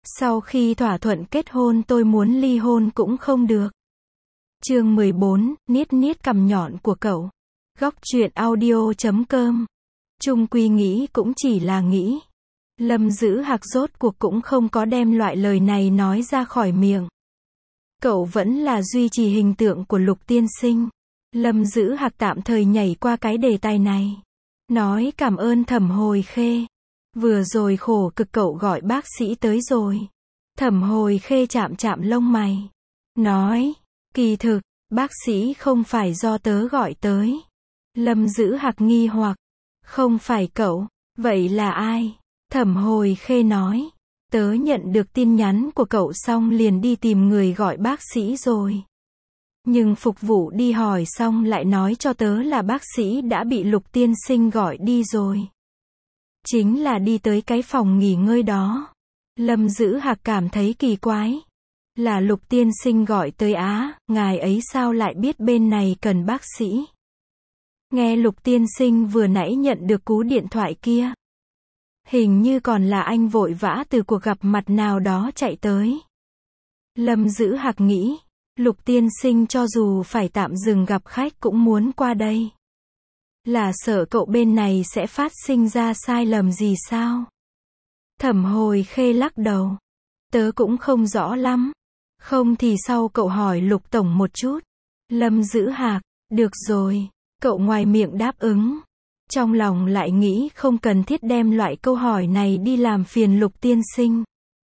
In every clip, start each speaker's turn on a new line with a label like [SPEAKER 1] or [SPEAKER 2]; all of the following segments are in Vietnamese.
[SPEAKER 1] Sau khi thỏa thuận kết hôn tôi muốn ly hôn cũng không được. Chương 14, niết niết cằm nhọn của cậu. Góc truyện audio.com. Chung quy nghĩ cũng chỉ là nghĩ. Lâm Dữ Hạc rốt cuộc cũng không có đem loại lời này nói ra khỏi miệng. Cậu vẫn là duy trì hình tượng của Lục tiên sinh. Lâm Dữ Hạc tạm thời nhảy qua cái đề tài này. Nói cảm ơn Thẩm Hồi Khê. Vừa rồi khổ cực cậu gọi bác sĩ tới rồi. Thẩm Hồi Khê chạm chạm lông mày. Nói, kỳ thực, bác sĩ không phải do tớ gọi tới. Lâm Dữ Hạc nghi hoặc, không phải cậu, vậy là ai? Thẩm Hồi Khê nói, tớ nhận được tin nhắn của cậu xong liền đi tìm người gọi bác sĩ rồi. Nhưng phục vụ đi hỏi xong lại nói cho tớ là bác sĩ đã bị Lục tiên sinh gọi đi rồi. Chính là đi tới cái phòng nghỉ ngơi đó. Lâm Dữ Hạc cảm thấy kỳ quái. Là Lục tiên sinh gọi tới á, ngài ấy sao lại biết bên này cần bác sĩ? Nghe Lục tiên sinh vừa nãy nhận được cú điện thoại kia. Hình như còn là anh vội vã từ cuộc gặp mặt nào đó chạy tới. Lâm Dữ Hạc nghĩ, Lục tiên sinh cho dù phải tạm dừng gặp khách cũng muốn qua đây. Là sợ cậu bên này sẽ phát sinh ra sai lầm gì sao? Thẩm Hồi Khê lắc đầu. Tớ cũng không rõ lắm. Không thì sau cậu hỏi Lục tổng một chút. Lâm Dữ Hạc, được rồi. Cậu ngoài miệng đáp ứng. Trong lòng lại nghĩ không cần thiết đem loại câu hỏi này đi làm phiền Lục tiên sinh.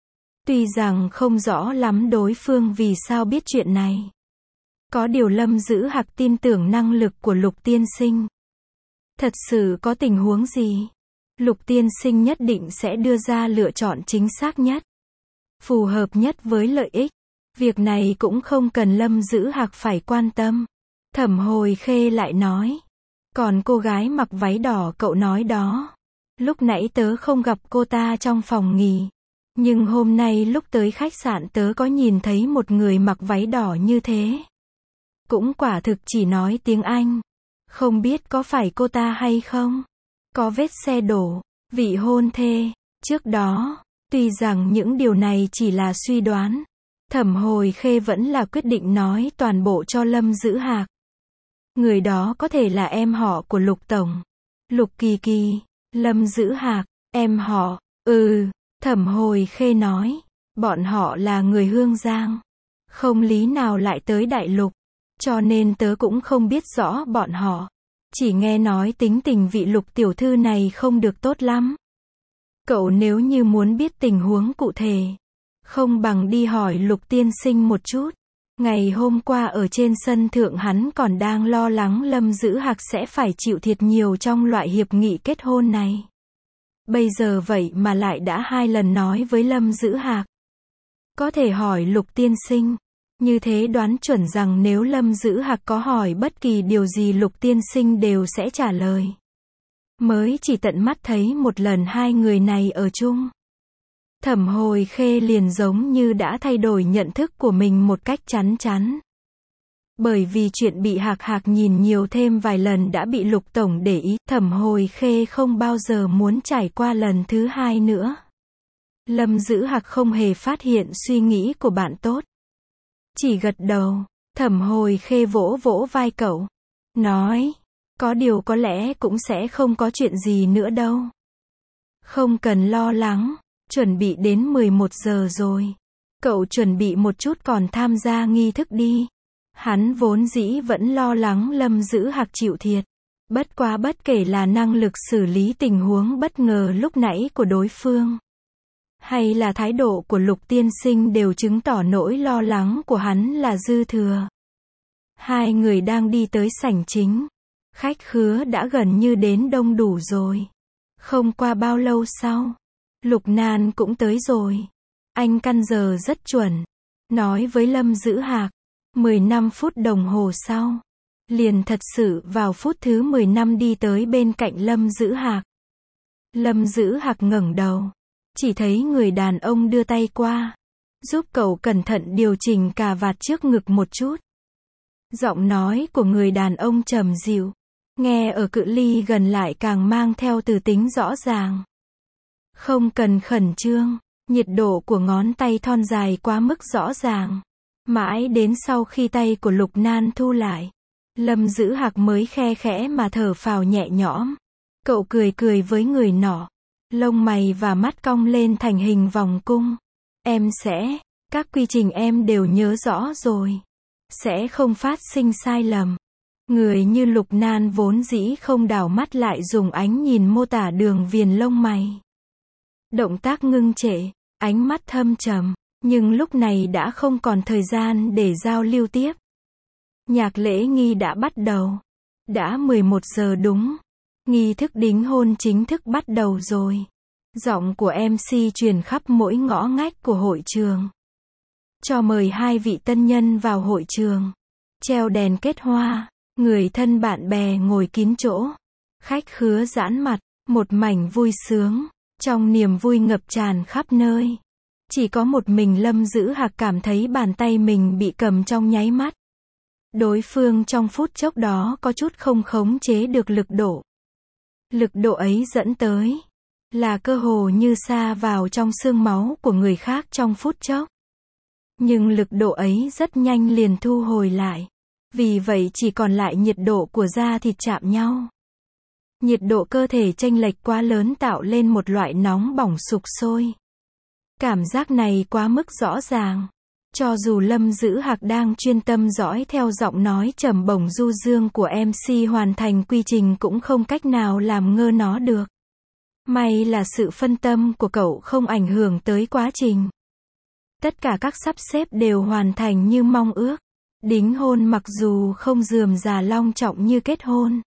[SPEAKER 1] Tuy rằng không rõ lắm đối phương vì sao biết chuyện này. Có điều Lâm Dữ Hạc tin tưởng năng lực của Lục tiên sinh. Thật sự có tình huống gì? Lục tiên sinh nhất định sẽ đưa ra lựa chọn chính xác nhất. Phù hợp nhất với lợi ích. Việc này cũng không cần Lâm Dữ Hạc phải quan tâm. Thẩm Hồi Khê lại nói. Còn cô gái mặc váy đỏ cậu nói đó. Lúc nãy tớ không gặp cô ta trong phòng nghỉ. Nhưng hôm nay lúc tới khách sạn tớ có nhìn thấy một người mặc váy đỏ như thế. Cũng quả thực chỉ nói tiếng Anh. Không biết có phải cô ta hay không? Có vết xe đổ, vị hôn thê. Trước đó, tuy rằng những điều này chỉ là suy đoán. Thẩm Hồi Khê vẫn là quyết định nói toàn bộ cho Lâm Dữ Hạc. Người đó có thể là em họ của Lục tổng. Lục Kỳ Kỳ. Lâm Dữ Hạc, em họ. Thẩm Hồi Khê nói. Bọn họ là người Hương Giang. Không lý nào lại tới Đại Lục. Cho nên tớ cũng không biết rõ bọn họ. Chỉ nghe nói tính tình vị Lục tiểu thư này không được tốt lắm. Cậu nếu như muốn biết tình huống cụ thể, không bằng đi hỏi Lục tiên sinh một chút. Ngày hôm qua ở trên sân thượng hắn còn đang lo lắng Lâm Dữ Hạc sẽ phải chịu thiệt nhiều trong loại hiệp nghị kết hôn này. Bây giờ vậy mà lại đã 2 lần nói với Lâm Dữ Hạc. Có thể hỏi Lục tiên sinh. Như thế đoán chuẩn rằng nếu Lâm Dữ Hạc có hỏi bất kỳ điều gì Lục tiên sinh đều sẽ trả lời. Mới chỉ tận mắt thấy một lần hai người này ở chung. Thẩm Hồi Khê liền giống như đã thay đổi nhận thức của mình một cách chắn chắn. Bởi vì chuyện bị Hạc Hạc nhìn nhiều thêm vài lần đã bị Lục tổng để ý, Thẩm Hồi Khê không bao giờ muốn trải qua lần thứ 2 nữa. Lâm Dữ Hạc không hề phát hiện suy nghĩ của bạn tốt. Chỉ gật đầu. Thẩm Hồi Khê vỗ vỗ vai cậu. Nói, có điều có lẽ cũng sẽ không có chuyện gì nữa đâu. Không cần lo lắng. Chuẩn bị đến 11 giờ rồi. Cậu chuẩn bị một chút còn tham gia nghi thức đi. Hắn vốn dĩ vẫn lo lắng Lâm Dữ Hạc chịu thiệt. Bất quá bất kể là năng lực xử lý tình huống bất ngờ lúc nãy của đối phương, hay là thái độ của Lục tiên sinh đều chứng tỏ nỗi lo lắng của hắn là dư thừa. Hai người đang đi tới sảnh chính. Khách khứa đã gần như đến đông đủ rồi. Không qua bao lâu sau, Lục Nan cũng tới rồi. Anh căn giờ rất chuẩn. Nói với Lâm Dữ Hạc. 15 phút đồng hồ sau. Liền thật sự vào phút thứ 15 đi tới bên cạnh Lâm Dữ Hạc. Lâm Dữ Hạc ngẩng đầu. Chỉ thấy người đàn ông đưa tay qua. Giúp cậu cẩn thận điều chỉnh cà vạt trước ngực một chút. Giọng nói của người đàn ông trầm dịu. Nghe ở cự ly gần lại càng mang theo từ tính rõ ràng. Không cần khẩn trương. Nhiệt độ của ngón tay thon dài quá mức rõ ràng. Mãi đến sau khi tay của Lục Nan thu lại, Lâm Dữ Hạc mới khe khẽ mà thở phào nhẹ nhõm. Cậu cười cười với người nọ. Lông mày và mắt cong lên thành hình vòng cung. Em sẽ, các quy trình em đều nhớ rõ rồi. Sẽ không phát sinh sai lầm. Người như Lục Nan vốn dĩ không đảo mắt lại dùng ánh nhìn mô tả đường viền lông mày. Động tác ngưng trệ, ánh mắt thâm trầm, nhưng lúc này đã không còn thời gian để giao lưu tiếp. Nhạc lễ nghi đã bắt đầu. Đã 11 giờ đúng. Nghi thức đính hôn chính thức bắt đầu rồi. Giọng của MC truyền khắp mỗi ngõ ngách của hội trường. Cho mời hai vị tân nhân vào hội trường. Treo đèn kết hoa. Người thân bạn bè ngồi kín chỗ. Khách khứa giãn mặt. Một mảnh vui sướng. Trong niềm vui ngập tràn khắp nơi. Chỉ có một mình Lâm Dữ Hạc cảm thấy bàn tay mình bị cầm trong nháy mắt. Đối phương trong phút chốc đó có chút không khống chế được lực độ. Lực độ ấy dẫn tới là cơ hồ như sa vào trong xương máu của người khác trong phút chốc. Nhưng lực độ ấy rất nhanh liền thu hồi lại. Vì vậy chỉ còn lại nhiệt độ của da thịt chạm nhau. Nhiệt độ cơ thể chênh lệch quá lớn tạo lên một loại nóng bỏng sục sôi. Cảm giác này quá mức rõ ràng. Cho dù Lâm Dữ Hạc đang chuyên tâm dõi theo giọng nói trầm bổng du dương của MC hoàn thành quy trình cũng không cách nào làm ngơ nó được. May là sự phân tâm của cậu không ảnh hưởng tới quá trình. Tất cả các sắp xếp đều hoàn thành như mong ước. Đính hôn mặc dù không rườm rà long trọng như kết hôn.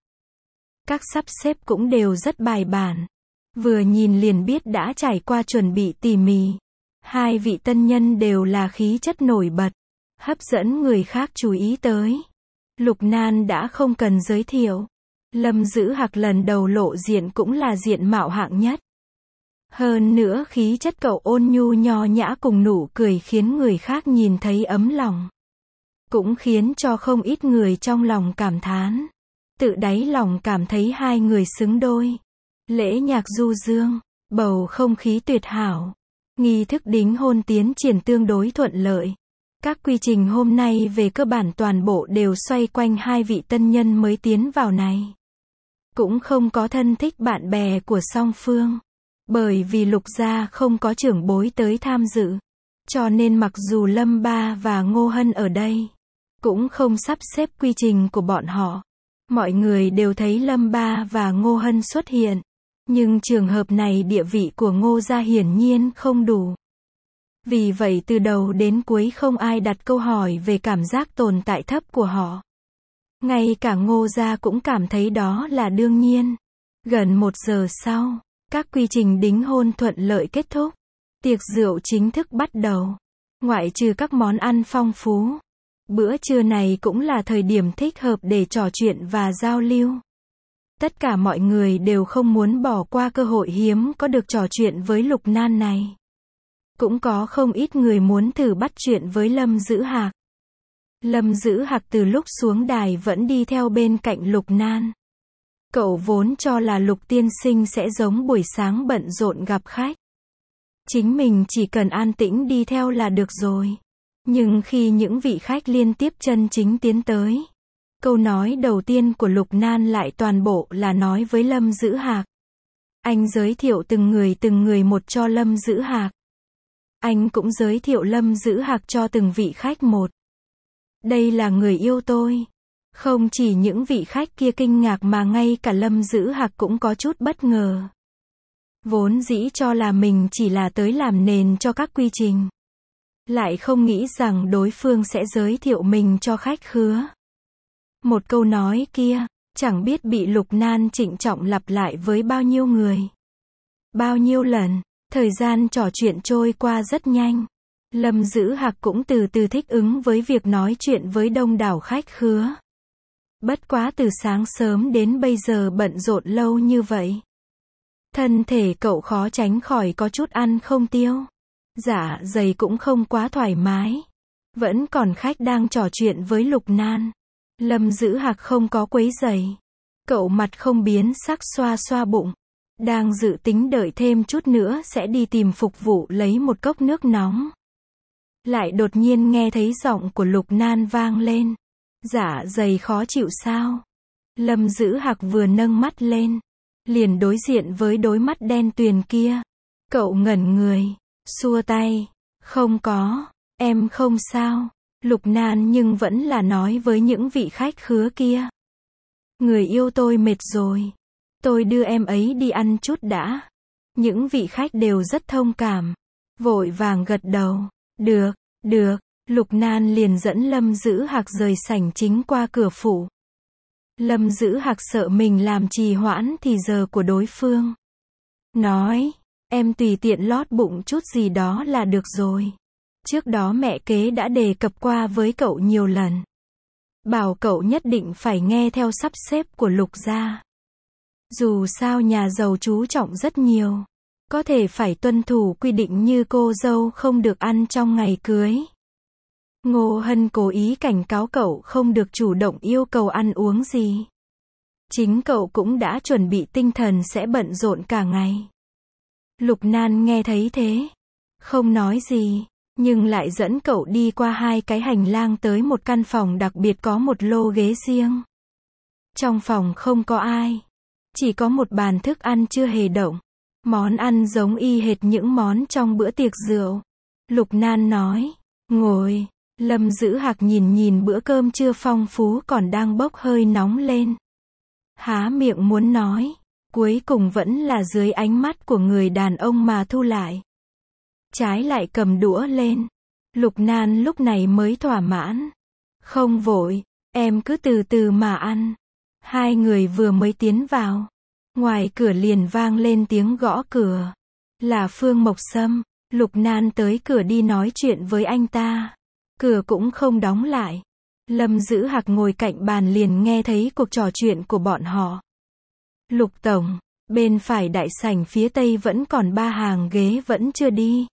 [SPEAKER 1] Các sắp xếp cũng đều rất bài bản. Vừa nhìn liền biết đã trải qua chuẩn bị tỉ mỉ. Hai vị tân nhân đều là khí chất nổi bật, hấp dẫn người khác chú ý tới. Lục Nan đã không cần giới thiệu. Lâm Dữ Hạc lần đầu lộ diện cũng là diện mạo hạng nhất. Hơn nữa khí chất cậu ôn nhu nho nhã cùng nụ cười khiến người khác nhìn thấy ấm lòng. Cũng khiến cho không ít người trong lòng cảm thán. Tự đáy lòng cảm thấy hai người xứng đôi. Lễ nhạc du dương, bầu không khí tuyệt hảo. Nghi thức đính hôn tiến triển tương đối thuận lợi. Các quy trình hôm nay về cơ bản toàn bộ đều xoay quanh hai vị tân nhân mới tiến vào này. Cũng không có thân thích bạn bè của song phương. Bởi vì Lục gia không có trưởng bối tới tham dự. Cho nên mặc dù Lâm Ba và Ngô Hân ở đây, cũng không sắp xếp quy trình của bọn họ. Mọi người đều thấy Lâm Ba và Ngô Hân xuất hiện. Nhưng trường hợp này địa vị của Ngô gia hiển nhiên không đủ. Vì vậy từ đầu đến cuối không ai đặt câu hỏi về cảm giác tồn tại thấp của họ. Ngay cả Ngô gia cũng cảm thấy đó là đương nhiên. Gần 1 giờ sau, các quy trình đính hôn thuận lợi kết thúc. Tiệc rượu chính thức bắt đầu. Ngoại trừ các món ăn phong phú, bữa trưa này cũng là thời điểm thích hợp để trò chuyện và giao lưu. Tất cả mọi người đều không muốn bỏ qua cơ hội hiếm có được trò chuyện với Lục Nan này. Cũng có không ít người muốn thử bắt chuyện với Lâm Dữ Hạc. Lâm Dữ Hạc từ lúc xuống đài vẫn đi theo bên cạnh Lục Nan. Cậu vốn cho là Lục tiên sinh sẽ giống buổi sáng bận rộn gặp khách. Chính mình chỉ cần an tĩnh đi theo là được rồi. Nhưng khi những vị khách liên tiếp chân chính tiến tới, câu nói đầu tiên của Lục Nan lại toàn bộ là nói với Lâm Dữ Hạc. Anh giới thiệu từng người một cho Lâm Dữ Hạc. Anh cũng giới thiệu Lâm Dữ Hạc cho từng vị khách một. Đây là người yêu tôi. Không chỉ những vị khách kia kinh ngạc mà ngay cả Lâm Dữ Hạc cũng có chút bất ngờ. Vốn dĩ cho là mình chỉ là tới làm nền cho các quy trình. Lại không nghĩ rằng đối phương sẽ giới thiệu mình cho khách khứa. Một câu nói kia, chẳng biết bị Lục Nan trịnh trọng lặp lại với bao nhiêu người. Bao nhiêu lần, thời gian trò chuyện trôi qua rất nhanh. Lâm Dữ Hạc cũng từ từ thích ứng với việc nói chuyện với đông đảo khách khứa. Bất quá từ sáng sớm đến bây giờ bận rộn lâu như vậy. Thân thể cậu khó tránh khỏi có chút ăn không tiêu. Dạ dày cũng không quá thoải mái. Vẫn còn khách đang trò chuyện với Lục Nan. Lâm Dữ Hạc không có quấy rầy. Cậu mặt không biến sắc xoa xoa bụng. Đang dự tính đợi thêm chút nữa sẽ đi tìm phục vụ lấy một cốc nước nóng. Lại đột nhiên nghe thấy giọng của Lục Nan vang lên. Dạ dày khó chịu sao? Lâm Dữ Hạc vừa nâng mắt lên, liền đối diện với đôi mắt đen tuyền kia. Cậu ngẩn người, xua tay. Không có, em không sao. Lục Nan nhưng vẫn là nói với những vị khách khứa kia. Người yêu tôi mệt rồi. Tôi đưa em ấy đi ăn chút đã. Những vị khách đều rất thông cảm. Vội vàng gật đầu. Được, được. Lục Nan liền dẫn Lâm Dữ Hạc rời sảnh chính qua cửa phủ. Lâm Dữ Hạc sợ mình làm trì hoãn thì giờ của đối phương. Nói, em tùy tiện lót bụng chút gì đó là được rồi. Trước đó mẹ kế đã đề cập qua với cậu nhiều lần. Bảo cậu nhất định phải nghe theo sắp xếp của Lục gia. Dù sao nhà giàu chú trọng rất nhiều. Có thể phải tuân thủ quy định như cô dâu không được ăn trong ngày cưới. Ngô Hân cố ý cảnh cáo cậu không được chủ động yêu cầu ăn uống gì. Chính cậu cũng đã chuẩn bị tinh thần sẽ bận rộn cả ngày. Lục Nan nghe thấy thế, không nói gì, nhưng lại dẫn cậu đi qua 2 cái hành lang tới một căn phòng đặc biệt có một lô ghế riêng. Trong phòng không có ai, chỉ có một bàn thức ăn chưa hề động. Món ăn giống y hệt những món trong bữa tiệc rượu. Lục Nan nói, ngồi. Lâm Dữ Hạc nhìn bữa cơm trưa phong phú còn đang bốc hơi nóng lên. Há miệng muốn nói, cuối cùng vẫn là dưới ánh mắt của người đàn ông mà thu lại. Trái lại cầm đũa lên. Lục Nan lúc này mới thỏa mãn. Không vội, em cứ từ từ mà ăn. 2 người vừa mới tiến vào. Ngoài cửa liền vang lên tiếng gõ cửa. Là Phương Mộc Sâm. Lục Nan tới cửa đi nói chuyện với anh ta. Cửa cũng không đóng lại. Lâm Dữ Hạc ngồi cạnh bàn liền nghe thấy cuộc trò chuyện của bọn họ. Lục tổng, bên phải đại sảnh phía tây vẫn còn 3 hàng ghế vẫn chưa đi.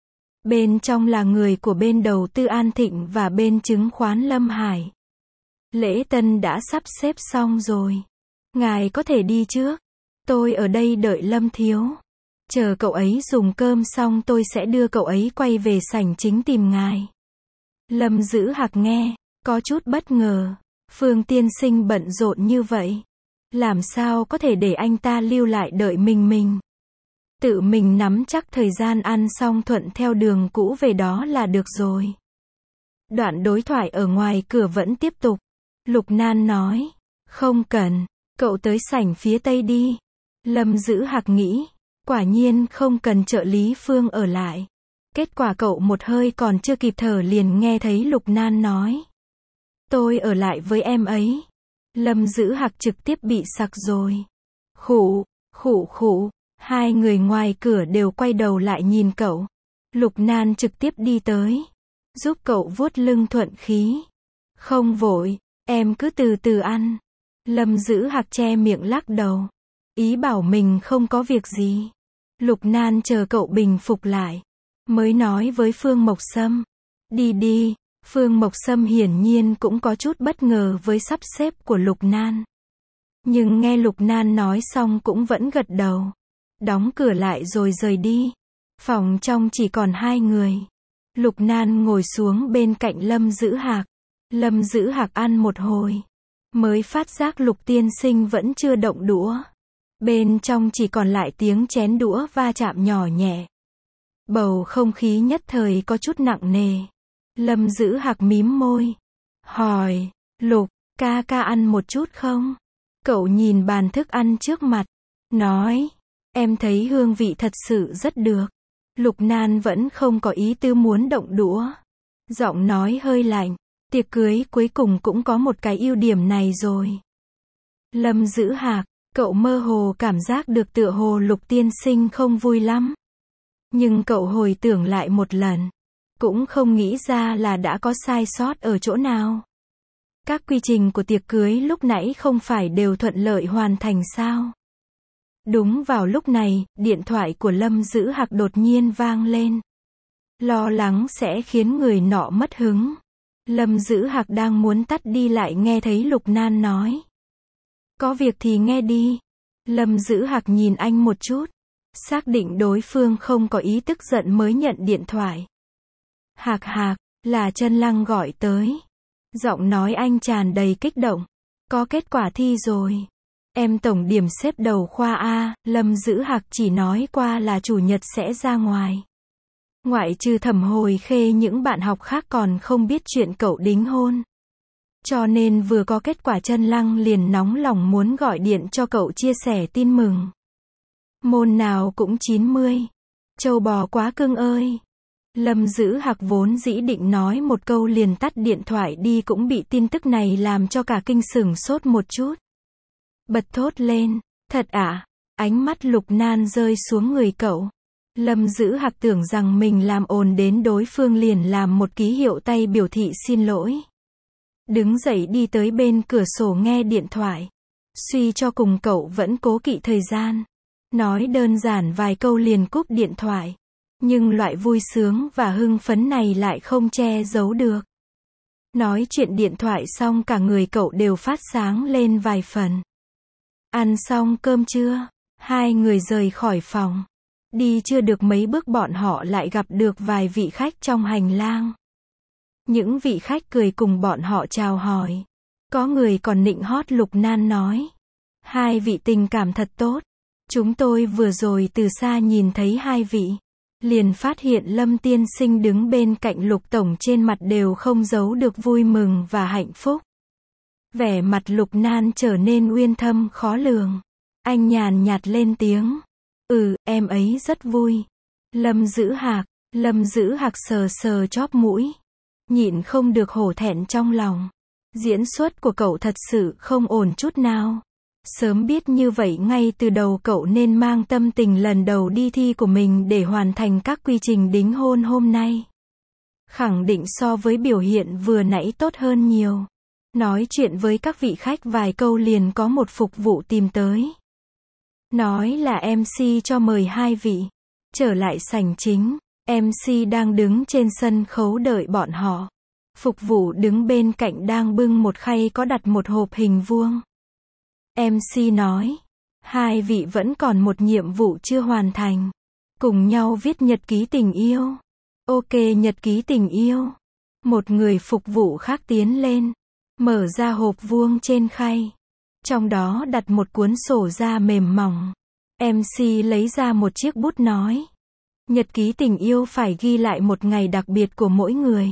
[SPEAKER 1] Bên trong là người của bên đầu tư An Thịnh và bên chứng khoán Lâm Hải. Lễ tân đã sắp xếp xong rồi. Ngài có thể đi trước. Tôi ở đây đợi Lâm thiếu. Chờ cậu ấy dùng cơm xong tôi sẽ đưa cậu ấy quay về sảnh chính tìm ngài. Lâm Dữ Hạc nghe, có chút bất ngờ. Phương tiên sinh bận rộn như vậy. Làm sao có thể để anh ta lưu lại đợi mình. Tự mình nắm chắc thời gian ăn xong thuận theo đường cũ về đó là được rồi. Đoạn đối thoại ở ngoài cửa vẫn tiếp tục. Lục Nan nói, không cần, cậu tới sảnh phía tây đi. Lâm Dữ Hạc nghĩ, quả nhiên không cần trợ lý Phương ở lại. Kết quả cậu một hơi còn chưa kịp thở liền nghe thấy Lục Nan nói. Tôi ở lại với em ấy. Lâm Dữ Hạc trực tiếp bị sặc rồi. Khụ, khụ khụ. 2 người ngoài cửa đều quay đầu lại nhìn cậu. Lục Nan trực tiếp đi tới. Giúp cậu vuốt lưng thuận khí. Không vội, em cứ từ từ ăn. Lâm Dữ Hạc che miệng lắc đầu. Ý bảo mình không có việc gì. Lục Nan chờ cậu bình phục lại. Mới nói với Phương Mộc Sâm. Đi đi. Phương Mộc Sâm hiển nhiên cũng có chút bất ngờ với sắp xếp của Lục Nan. Nhưng nghe Lục Nan nói xong cũng vẫn gật đầu. Đóng cửa lại rồi rời đi. Phòng trong chỉ còn 2 người. Lục Nan ngồi xuống bên cạnh Lâm Dữ Hạc. Lâm Dữ Hạc ăn một hồi. Mới phát giác Lục tiên sinh vẫn chưa động đũa. Bên trong chỉ còn lại tiếng chén đũa va chạm nhỏ nhẹ. Bầu không khí nhất thời có chút nặng nề. Lâm Dữ Hạc mím môi. Hỏi, Lục, ca ăn một chút không? Cậu nhìn bàn thức ăn trước mặt. Nói, em thấy hương vị thật sự rất được. Lục Nan vẫn không có ý tư muốn động đũa. Giọng nói hơi lạnh. Tiệc cưới cuối cùng cũng có một cái ưu điểm này rồi. Lâm Dữ Hạc, cậu mơ hồ cảm giác được tựa hồ Lục tiên sinh không vui lắm. Nhưng cậu hồi tưởng lại một lần. Cũng không nghĩ ra là đã có sai sót ở chỗ nào. Các quy trình của tiệc cưới lúc nãy không phải đều thuận lợi hoàn thành sao? Đúng vào lúc này, điện thoại của Lâm Dữ Hạc đột nhiên vang lên. Lo lắng sẽ khiến người nọ mất hứng. Lâm Dữ Hạc đang muốn tắt đi lại nghe thấy Lục Nan nói. Có việc thì nghe đi. Lâm Dữ Hạc nhìn anh một chút. Xác định đối phương không có ý tức giận mới nhận điện thoại. Hạc Hạc, là Trân Lăng gọi tới. Giọng nói anh tràn đầy kích động. Có kết quả thi rồi. Em tổng điểm xếp đầu khoa A, Lâm Dữ Hạc chỉ nói qua là chủ nhật sẽ ra ngoài. Ngoại trừ Thẩm Hồi Khê những bạn học khác còn không biết chuyện cậu đính hôn. Cho nên vừa có kết quả Trân Lăng liền nóng lòng muốn gọi điện cho cậu chia sẻ tin mừng. Môn nào cũng 90. Châu bò quá cưng ơi. Lâm Dữ Hạc vốn dĩ định nói một câu liền tắt điện thoại đi cũng bị tin tức này làm cho cả kinh sửng sốt một chút. Bật thốt lên, thật ạ? Ánh mắt Lục Nan rơi xuống người cậu. Lâm Dữ Hạc tưởng rằng mình làm ồn đến đối phương liền làm một ký hiệu tay biểu thị xin lỗi. Đứng dậy đi tới bên cửa sổ nghe điện thoại. Suy cho cùng cậu vẫn cố kỵ thời gian. Nói đơn giản vài câu liền cúp điện thoại. Nhưng loại vui sướng và hưng phấn này lại không che giấu được. Nói chuyện điện thoại xong cả người cậu đều phát sáng lên vài phần. Ăn xong cơm trưa, hai người rời khỏi phòng. Đi chưa được mấy bước bọn họ lại gặp được vài vị khách trong hành lang. Những vị khách cười cùng bọn họ chào hỏi. Có người còn nịnh hót. Lục Nan nói. Hai vị tình cảm thật tốt. Chúng tôi vừa rồi từ xa nhìn thấy hai vị. Liền phát hiện Lâm tiên sinh đứng bên cạnh Lục tổng trên mặt đều không giấu được vui mừng và hạnh phúc. Vẻ mặt Lục Nan trở nên uyên thâm khó lường. Anh nhàn nhạt lên tiếng. Em ấy rất vui. Lâm Dữ Hạc sờ sờ chóp mũi. Nhịn không được hổ thẹn trong lòng. Diễn xuất của cậu thật sự không ổn chút nào. Sớm biết như vậy ngay từ đầu cậu nên mang tâm tình lần đầu đi thi của mình để hoàn thành các quy trình đính hôn hôm nay. Khẳng định so với biểu hiện vừa nãy tốt hơn nhiều. Nói chuyện với các vị khách vài câu liền có một phục vụ tìm tới. Nói là MC cho mời hai vị. Trở lại sảnh chính, MC đang đứng trên sân khấu đợi bọn họ. Phục vụ đứng bên cạnh đang bưng một khay có đặt một hộp hình vuông. MC nói, hai vị vẫn còn một nhiệm vụ chưa hoàn thành. Cùng nhau viết nhật ký tình yêu. Ok, nhật ký tình yêu. Một người phục vụ khác tiến lên, mở ra hộp vuông trên khay. Trong đó đặt một cuốn sổ da mềm mỏng. MC lấy ra một chiếc bút nói. Nhật ký tình yêu phải ghi lại một ngày đặc biệt của mỗi người.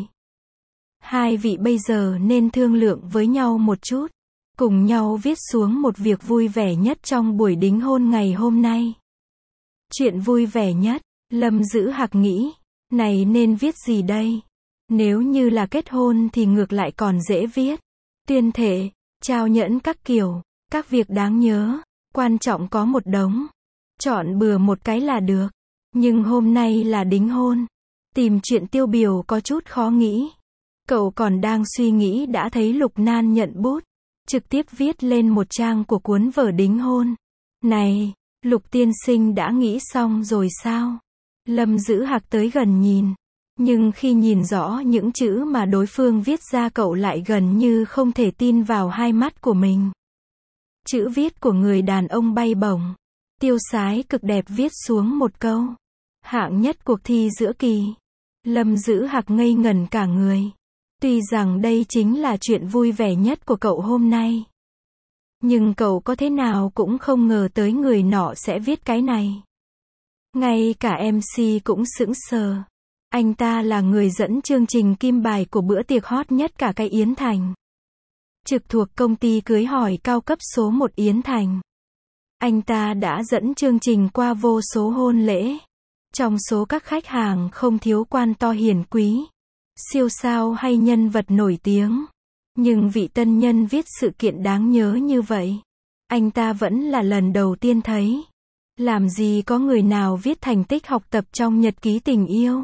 [SPEAKER 1] Hai vị bây giờ nên thương lượng với nhau một chút. Cùng nhau viết xuống một việc vui vẻ nhất trong buổi đính hôn ngày hôm nay. Chuyện vui vẻ nhất, Lâm Dữ Hạc nghĩ. Này nên viết gì đây? Nếu như là kết hôn thì ngược lại còn dễ viết. Tuyên thệ, trao nhẫn các kiểu, các việc đáng nhớ, quan trọng có một đống. Chọn bừa một cái là được. Nhưng hôm nay là đính hôn. Tìm chuyện tiêu biểu có chút khó nghĩ. Cậu còn đang suy nghĩ đã thấy Lục Nan nhận bút. Trực tiếp viết lên một trang của cuốn vở đính hôn. Này, Lục tiên sinh đã nghĩ xong rồi sao? Lâm Dữ Hạc tới gần nhìn. Nhưng khi nhìn rõ những chữ mà đối phương viết ra cậu lại gần như không thể tin vào hai mắt của mình. Chữ viết của người đàn ông bay bổng. Tiêu sái cực đẹp viết xuống một câu. Hạng nhất cuộc thi giữa kỳ. Lâm Dữ Hạc ngây ngẩn cả người. Tuy rằng đây chính là chuyện vui vẻ nhất của cậu hôm nay. Nhưng cậu có thế nào cũng không ngờ tới người nọ sẽ viết cái này. Ngay cả MC cũng sững sờ. Anh ta là người dẫn chương trình kim bài của bữa tiệc hot nhất cả cái Yến Thành. Trực thuộc công ty cưới hỏi cao cấp số 1 Yến Thành. Anh ta đã dẫn chương trình qua vô số hôn lễ. Trong số các khách hàng không thiếu quan to hiển quý, siêu sao hay nhân vật nổi tiếng. Nhưng vị tân nhân viết sự kiện đáng nhớ như vậy, anh ta vẫn là lần đầu tiên thấy. Làm gì có người nào viết thành tích học tập trong nhật ký tình yêu.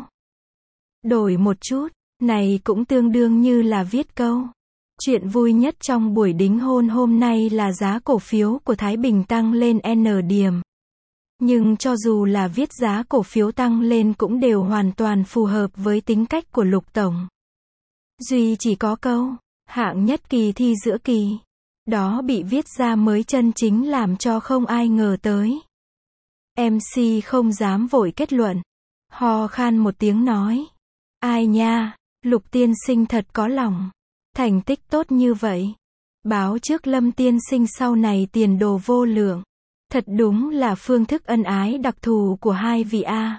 [SPEAKER 1] Đổi một chút, này cũng tương đương như là viết câu. Chuyện vui nhất trong buổi đính hôn hôm nay là giá cổ phiếu của Thái Bình tăng lên N điểm. Nhưng cho dù là viết giá cổ phiếu tăng lên cũng đều hoàn toàn phù hợp với tính cách của Lục tổng. Duy chỉ có câu, hạng nhất kỳ thi giữa kỳ. đó bị viết ra mới chân chính làm cho không ai ngờ tới. MC không dám vội kết luận. Ho khan một tiếng nói. Ai nha, Lục tiên sinh thật có lòng. Thành tích tốt như vậy. Báo trước Lâm tiên sinh sau này tiền đồ vô lượng. Thật đúng là phương thức ân ái đặc thù của hai vị A.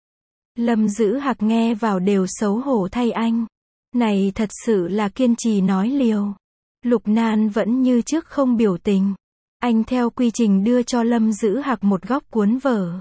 [SPEAKER 1] Lâm Dữ Hạc nghe vào đều xấu hổ thay anh. Này thật sự là kiên trì nói liều. Lục Nan vẫn như trước không biểu tình. Anh theo quy trình đưa cho Lâm Dữ Hạc một góc cuốn vở.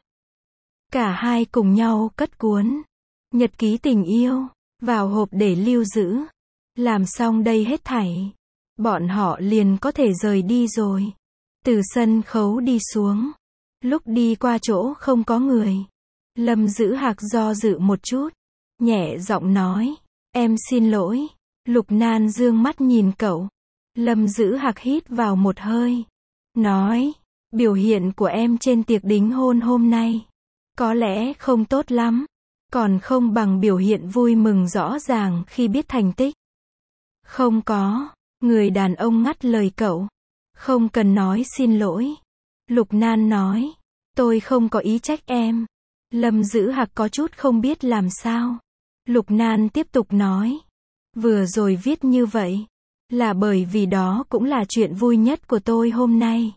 [SPEAKER 1] Cả hai cùng nhau cất cuốn nhật ký tình yêu vào hộp để lưu giữ. Làm xong đây hết thảy, bọn họ liền có thể rời đi rồi. Từ sân khấu đi xuống, lúc đi qua chỗ không có người, Lâm Dữ Hạc do dự một chút, nhẹ giọng nói, em xin lỗi. Lục Nan dương mắt nhìn cậu. Lâm Dữ Hạc hít vào một hơi, nói, biểu hiện của em trên tiệc đính hôn hôm nay có lẽ không tốt lắm, còn không bằng biểu hiện vui mừng rõ ràng khi biết thành tích. Không có, người đàn ông ngắt lời cậu. Không cần nói xin lỗi. Lục Nan nói, tôi không có ý trách em. Lâm Dữ Hạc có chút không biết làm sao. Lục Nan tiếp tục nói, vừa rồi viết như vậy là bởi vì đó cũng là chuyện vui nhất của tôi hôm nay.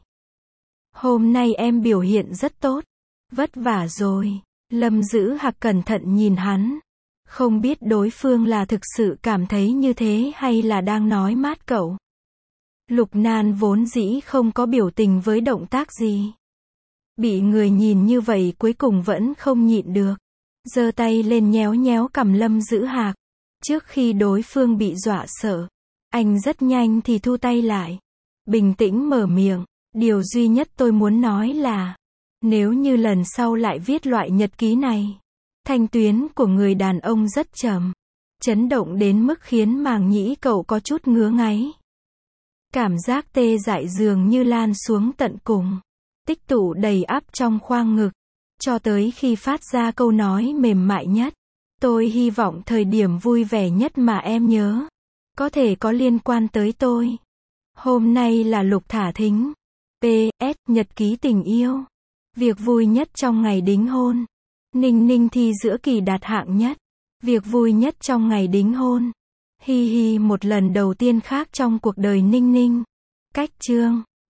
[SPEAKER 1] Hôm nay em biểu hiện rất tốt. Vất vả rồi. Lâm Dữ Hạc cẩn thận nhìn hắn. Không biết đối phương là thực sự cảm thấy như thế hay là đang nói mát cậu. Lục Nan vốn dĩ không có biểu tình với động tác gì. Bị người nhìn như vậy cuối cùng vẫn không nhịn được. Giơ tay lên nhéo nhéo cằm Lâm Dữ Hạc. Trước khi đối phương bị dọa sợ, anh rất nhanh thì thu tay lại. Bình tĩnh mở miệng. Điều duy nhất tôi muốn nói là, nếu như lần sau lại viết loại nhật ký này, thanh tuyến của người đàn ông rất trầm, chấn động đến mức khiến màng nhĩ cậu có chút ngứa ngáy. Cảm giác tê dại dường như lan xuống tận cùng, tích tụ đầy ắp trong khoang ngực, cho tới khi phát ra câu nói mềm mại nhất. Tôi hy vọng thời điểm vui vẻ nhất mà em nhớ, có thể có liên quan tới tôi. Hôm nay là Lục Thả Thính. PS, nhật ký tình yêu. Việc vui nhất trong ngày đính hôn. Ninh Ninh thi giữa kỳ đạt hạng nhất. Việc vui nhất trong ngày đính hôn. Hi hi, một lần đầu tiên khác trong cuộc đời Ninh Ninh. Cách chương